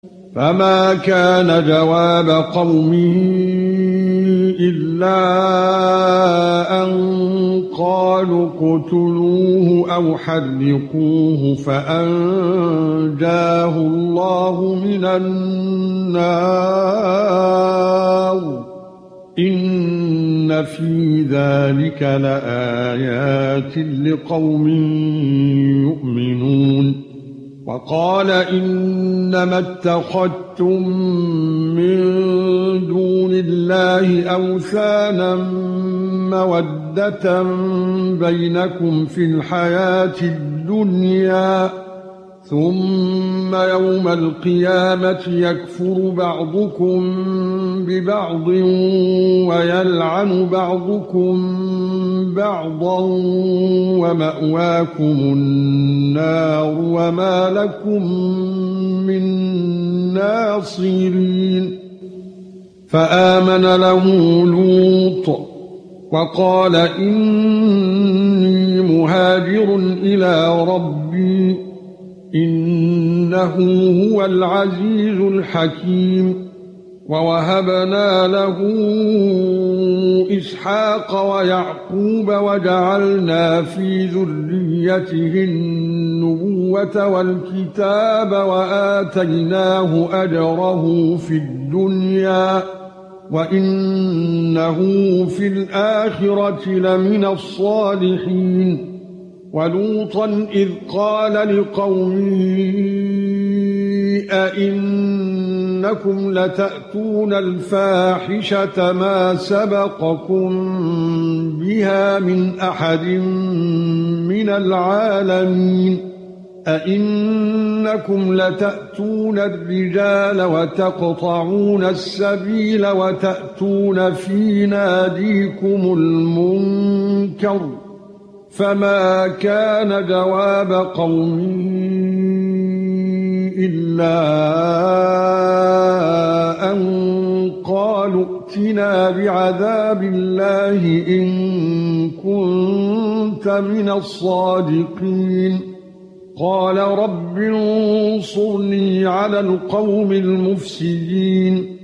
فما كان جواب قومه إلا أن قالوا اقتلوه أو حرقوه فأنجاه الله من النار إن في ذلك لآيات لقوم يؤمنون. وقال إنما اتخذتم من دون الله أوثانا مودة بينكم في الحياة الدنيا ثم يوم القيامة يكفر بعضكم ببعض ويلعن بعضكم بعضا ومأواكم النار وما لكم من ناصرين. فآمن له لوط وقال إني مهاجر إلى ربي إنه هو العزيز الحكيم. ووهبنا له إسحاق ويعقوب وجعلنا في ذريته النبوة والكتاب وآتيناه أجره في الدنيا وإنه في الآخرة لمن الصالحين. ولوطا إذ قال لقومه أئنكم لتأتون الفاحشة ما سبقكم بها من أحد من العالمين أئنكم لتأتون الرجال وتقطعون السبيل وتأتون في ناديكم المنكر. فما كان جواب قومه إلا أن قالوا ائتنا بعذاب الله إن كنت من الصادقين. قال رب انصرني على القوم المفسدين.